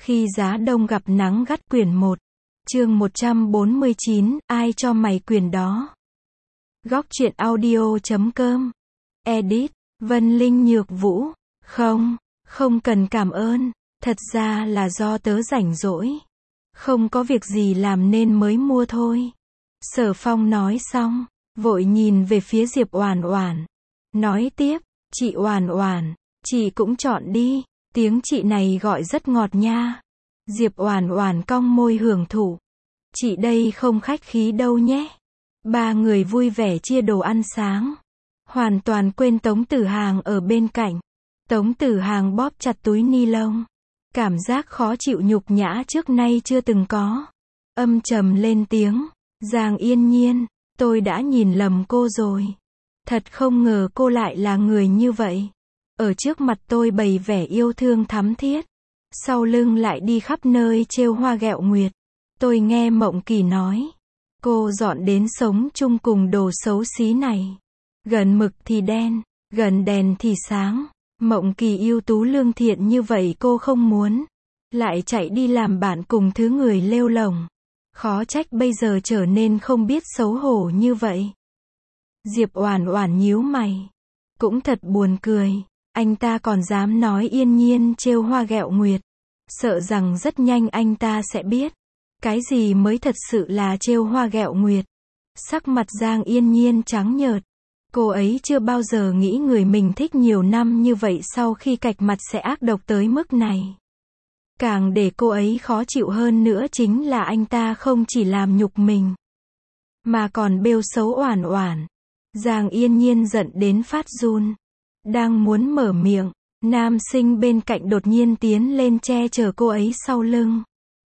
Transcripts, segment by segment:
Khi giá đông gặp nắng gắt quyển 1. Chương 149, ai cho mày quyền đó? Góc truyện audio.com. Edit, Vân Linh Nhược Vũ. Không cần cảm ơn, thật ra là do tớ rảnh rỗi. Không có việc gì làm nên mới mua thôi. Sở Phong nói xong, vội nhìn về phía Diệp Oản Oản. Nói tiếp, chị Oản Oản, chị cũng chọn đi, tiếng chị này gọi rất ngọt nha. Diệp Oản Oản cong môi hưởng thụ. Chị đây không khách khí đâu nhé. Ba người vui vẻ chia đồ ăn sáng. Hoàn toàn quên Tống Tử Hàng ở bên cạnh. Tống Tử Hàng bóp chặt túi ni lông. Cảm giác khó chịu nhục nhã trước nay chưa từng có. Âm trầm lên tiếng. Giang Yên Nhiên, tôi đã nhìn lầm cô rồi. Thật không ngờ cô lại là người như vậy. Ở trước mặt tôi bày vẻ yêu thương thắm thiết. Sau lưng lại đi khắp nơi trêu hoa ghẹo nguyệt. Tôi nghe Mộng Kỳ nói. Cô dọn đến sống chung cùng đồ xấu xí này. Gần mực thì đen, gần đèn thì sáng. Mộng Kỳ ưu tú lương thiện như vậy cô không muốn. Lại chạy đi làm bạn cùng thứ người lêu lổng. Khó trách bây giờ trở nên không biết xấu hổ như vậy. Diệp Oản Oản nhíu mày. Cũng thật buồn cười. Anh ta còn dám nói Yên Nhiên trêu hoa ghẹo nguyệt. Sợ rằng rất nhanh anh ta sẽ biết. Cái gì mới thật sự là trêu hoa ghẹo nguyệt. Sắc mặt Giang Yên Nhiên trắng nhợt. Cô ấy chưa bao giờ nghĩ người mình thích nhiều năm như vậy sau khi cạch mặt sẽ ác độc tới mức này. Càng để cô ấy khó chịu hơn nữa chính là anh ta không chỉ làm nhục mình, mà còn bêu xấu Oản Oản. Giang Yên Nhiên giận đến phát run. Đang muốn mở miệng, nam sinh bên cạnh đột nhiên tiến lên che chở cô ấy sau lưng.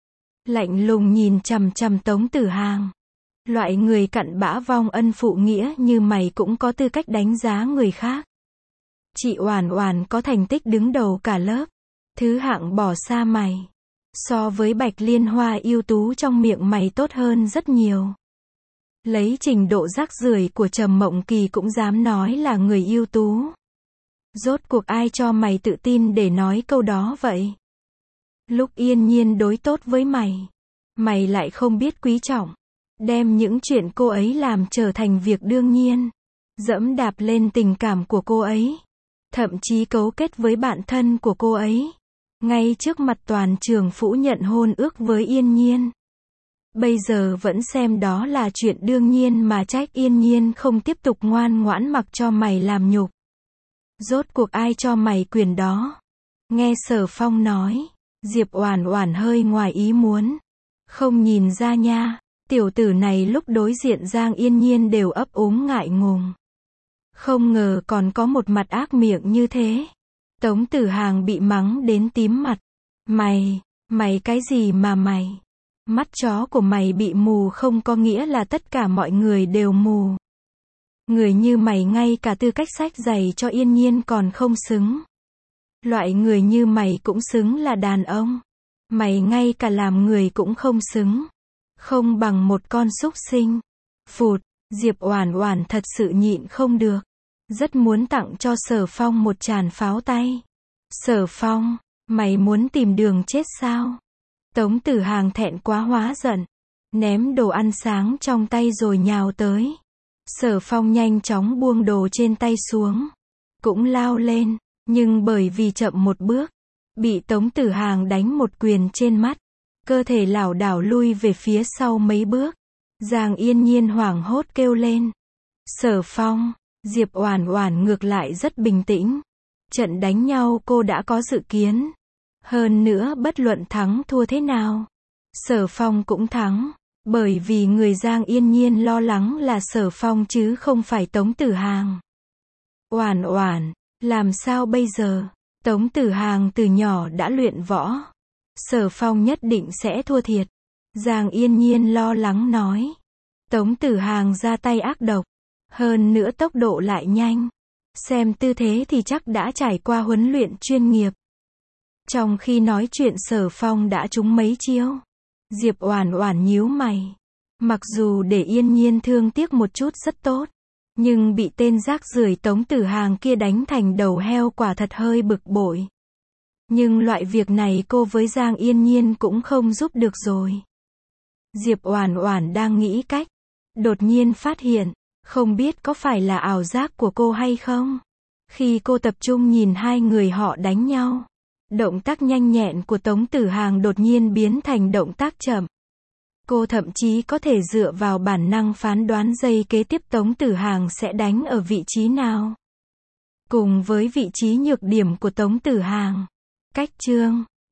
Lạnh lùng nhìn chằm chằm Tống Tử Hàng. Loại người cặn bã vong ân phụ nghĩa như mày cũng có tư cách đánh giá người khác. Chị Oản Oản có thành tích đứng đầu cả lớp. Thứ hạng bỏ xa mày. So với Bạch Liên Hoa ưu tú trong miệng mày tốt hơn rất nhiều. Lấy trình độ rác rưởi của Trầm Mộng Kỳ cũng dám nói là người ưu tú. Rốt cuộc ai cho mày tự tin để nói câu đó vậy? Lúc Yên Nhiên đối tốt với mày, mày lại không biết quý trọng. Đem những chuyện cô ấy làm trở thành việc đương nhiên. Dẫm đạp lên tình cảm của cô ấy. Thậm chí cấu kết với bạn thân của cô ấy. Ngay trước mặt toàn trường phủ nhận hôn ước với Yên Nhiên. Bây giờ vẫn xem đó là chuyện đương nhiên mà trách Yên Nhiên không tiếp tục ngoan ngoãn mặc cho mày làm nhục. Rốt cuộc ai cho mày quyền đó? Nghe Sở Phong nói, Diệp Oản Oản hơi ngoài ý muốn. Không nhìn ra nha, tiểu tử này lúc đối diện Giang Yên Nhiên đều ấp úng ngại ngùng. Không ngờ còn có một mặt ác miệng như thế. Tống Tử Hàng bị mắng đến tím mặt. Mày cái gì mà mày? Mắt chó của mày bị mù không có nghĩa là tất cả mọi người đều mù. Người như mày ngay cả tư cách xách giày cho Yên Nhiên còn không xứng. Loại người như mày cũng xứng là đàn ông. Mày ngay cả làm người cũng không xứng. Không bằng một con súc sinh. Phụt, Diệp Oản Oản thật sự nhịn không được. Rất muốn tặng cho Sở Phong một tràng pháo tay. Sở Phong, mày muốn tìm đường chết sao? Tống Tử Hàng thẹn quá hóa giận. Ném đồ ăn sáng trong tay rồi nhào tới. Sở Phong nhanh chóng buông đồ trên tay xuống. Cũng lao lên, nhưng bởi vì chậm một bước, bị Tống Tử Hàng đánh một quyền trên mắt. Cơ thể lảo đảo lui về phía sau mấy bước. Giang Yên Nhiên hoảng hốt kêu lên. Sở Phong, Diệp Oản Oản ngược lại rất bình tĩnh. Trận đánh nhau cô đã có dự kiến. Hơn nữa bất luận thắng thua thế nào, Sở Phong cũng thắng. Bởi vì người Giang Yên Nhiên lo lắng là Sở Phong chứ không phải Tống Tử Hàng. Oản Oản, làm sao bây giờ? Tống Tử Hàng từ nhỏ đã luyện võ. Sở Phong nhất định sẽ thua thiệt. Giang Yên Nhiên lo lắng nói. Tống Tử Hàng ra tay ác độc. Hơn nữa tốc độ lại nhanh. Xem tư thế thì chắc đã trải qua huấn luyện chuyên nghiệp. Trong khi nói chuyện Sở Phong đã trúng mấy chiêu. Diệp Oản Oản nhíu mày. Mặc dù để Yên Nhiên thương tiếc một chút rất tốt. Nhưng bị tên rác rưởi Tống Tử Hàng kia đánh thành đầu heo quả thật hơi bực bội. Nhưng loại việc này cô với Giang Yên Nhiên cũng không giúp được rồi. Diệp Oản Oản đang nghĩ cách, đột nhiên phát hiện, không biết có phải là ảo giác của cô hay không? Khi cô tập trung nhìn hai người họ đánh nhau, động tác nhanh nhẹn của Tống Tử Hàng đột nhiên biến thành động tác chậm. Cô thậm chí có thể dựa vào bản năng phán đoán giây kế tiếp Tống Tử Hàng sẽ đánh ở vị trí nào. Cùng với vị trí nhược điểm của Tống Tử Hàng. Cách chương